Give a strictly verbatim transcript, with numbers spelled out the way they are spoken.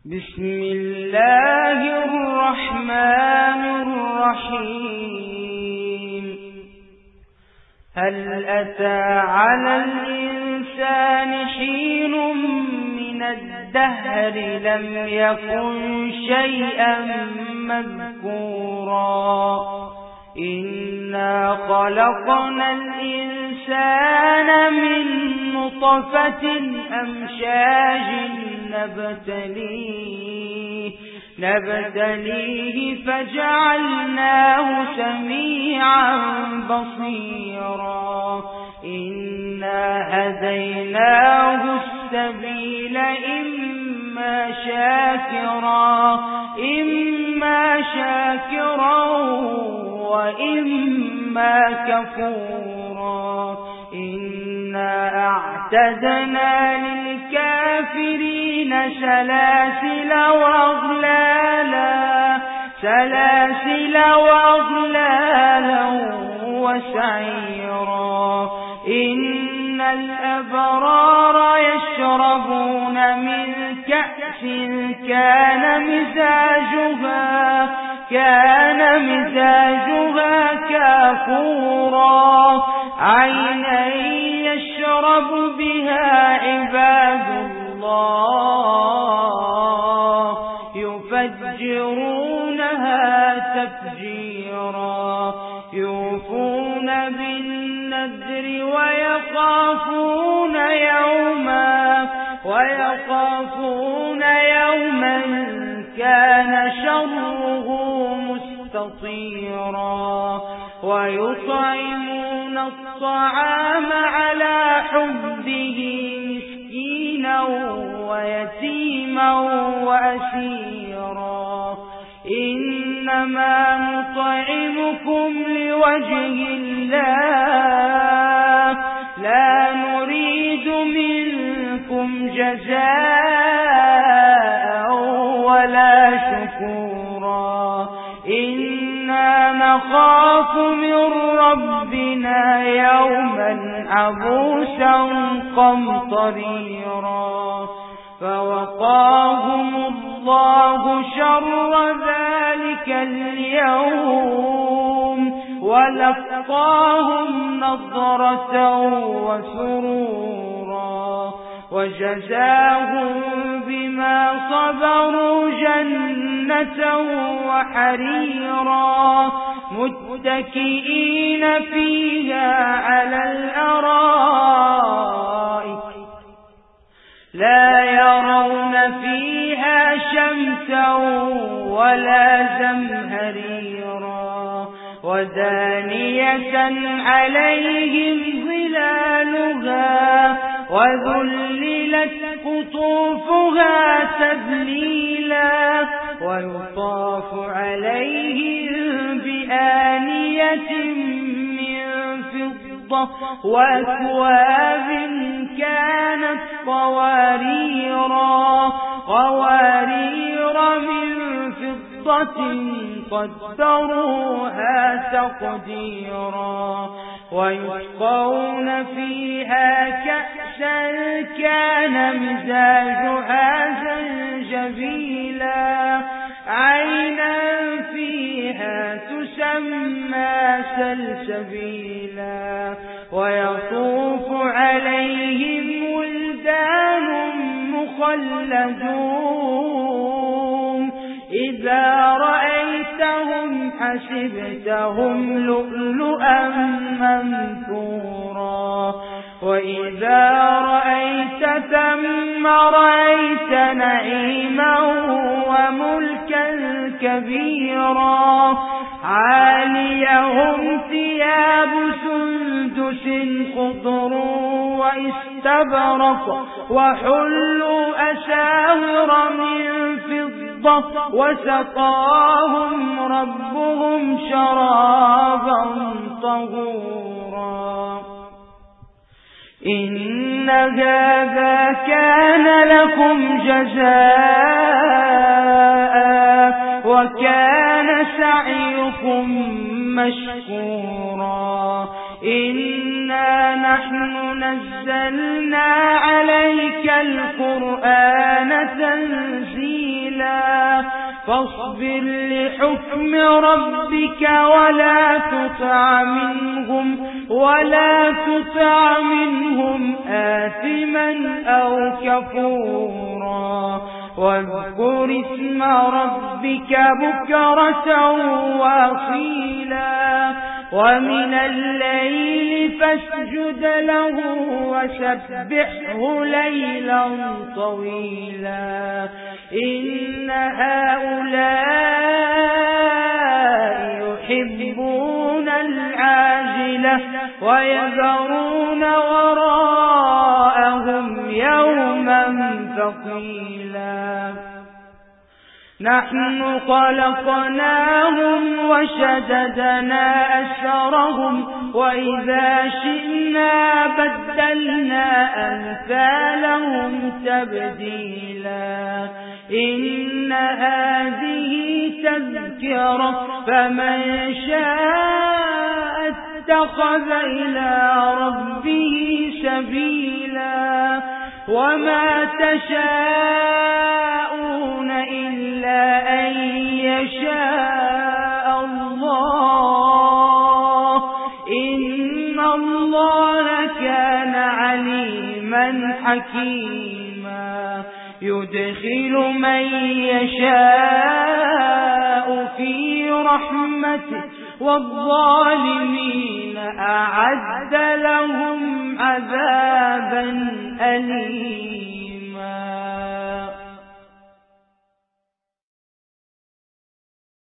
بسم الله الرحمن الرحيم هل أتى على الإنسان حين من الدهر لم يكن شيئا مذكورا إنا خلقنا الإنسان من نطفة أمشاج نبتليه نبتليه فجعلناه سميعا بصيرا إنا هديناه السبيل إما شاكرا إما شاكرا وإما كفورا إنا أعتدنا للكافرين سلاسل وأغلالا سلاسل وأغلالا وسعيرا إن الأبرار يشربون من كأس كان مزاجها كان مزاجها كافورا عينا يشرب بها عباد الله يفجرونها تفجيرا يوفون بالنذر ويخافون يوما ويخافون يوما كان شره مستطيرا ويطعمون الطعام على حبه مسكينا ويتيما وأسيرا إنما نطعمكم لوجه الله لا نريد منكم جزاء ولا شكورا إنا نخاف من ربنا يوما عبوسا قمطريرا فوقاهم الله شر ذلك اليوم ولقاهم نضرة وسرورا وجزاهم بما صبروا جنة وحريرا متكئين فيها على الأرائك لا يرون فيها شمسا ولا زمهريرا ودانية عليهم ظلالها وذللت قطوفها تذليلا ويطاف عليهم بآنية من فضة وأكواب كانت قواريرا قوارير من فضة قدروها تقديرا ويسقون فيها كأسا كان مزاجها زنجبيلا عينا فيها تسمى سلسبيلا ويطوف عليهم ولدان مخلدون إذا رأيتهم حسبتهم لؤلؤا منثورا وإذا رأيت ثم رأيت نعيما وملكا كبيرا عاليهم ثياب سندس خضر واستبرق وحلوا أساور من فضة وسقاهم ربهم شرابا طهورا إن هذا كان لكم جزاء وكان سعيكم مشكورا إنا إنا نحن نزلنا عليك القرآن تنزيلا فاصبر لحكم ربك ولا تطع منهم ولا تطع منهم آثما أو كفورا واذكر اسم ربك بكرة وأصيلا ومن الليل فاسجد له وسبحه ليلا طويلا إن هؤلاء يحبون العاجلة ويذرون وراءهم يوما ثقيلا نحن خلقناهم وشددنا أسرهم وإذا شئنا بدلنا أمثالهم تبديلا إن هذه تذكرة فمن شاء اتخذ إلى ربه سبيلا وما تشاءون إلا أن يشاء الله إن الله كان عليما حكيما يدخل من يشاء في رحمته والظالمين أعد لهم عذابا أليما.